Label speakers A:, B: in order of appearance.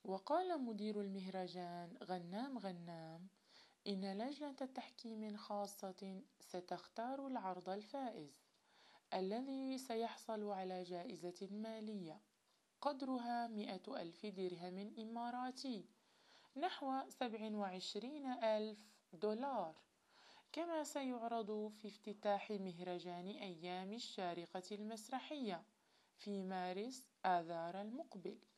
A: وقال مدير المهرجان غنام غنام: إن لجنة تحكيم خاصة ستختار العرض الفائز، الذي سيحصل على جائزة مالية قدرها 100,000 درهم إماراتي، نحو 27,000 دولار، كما سيعرض في افتتاح مهرجان أيام الشارقة المسرحية في مارس آذار المقبل.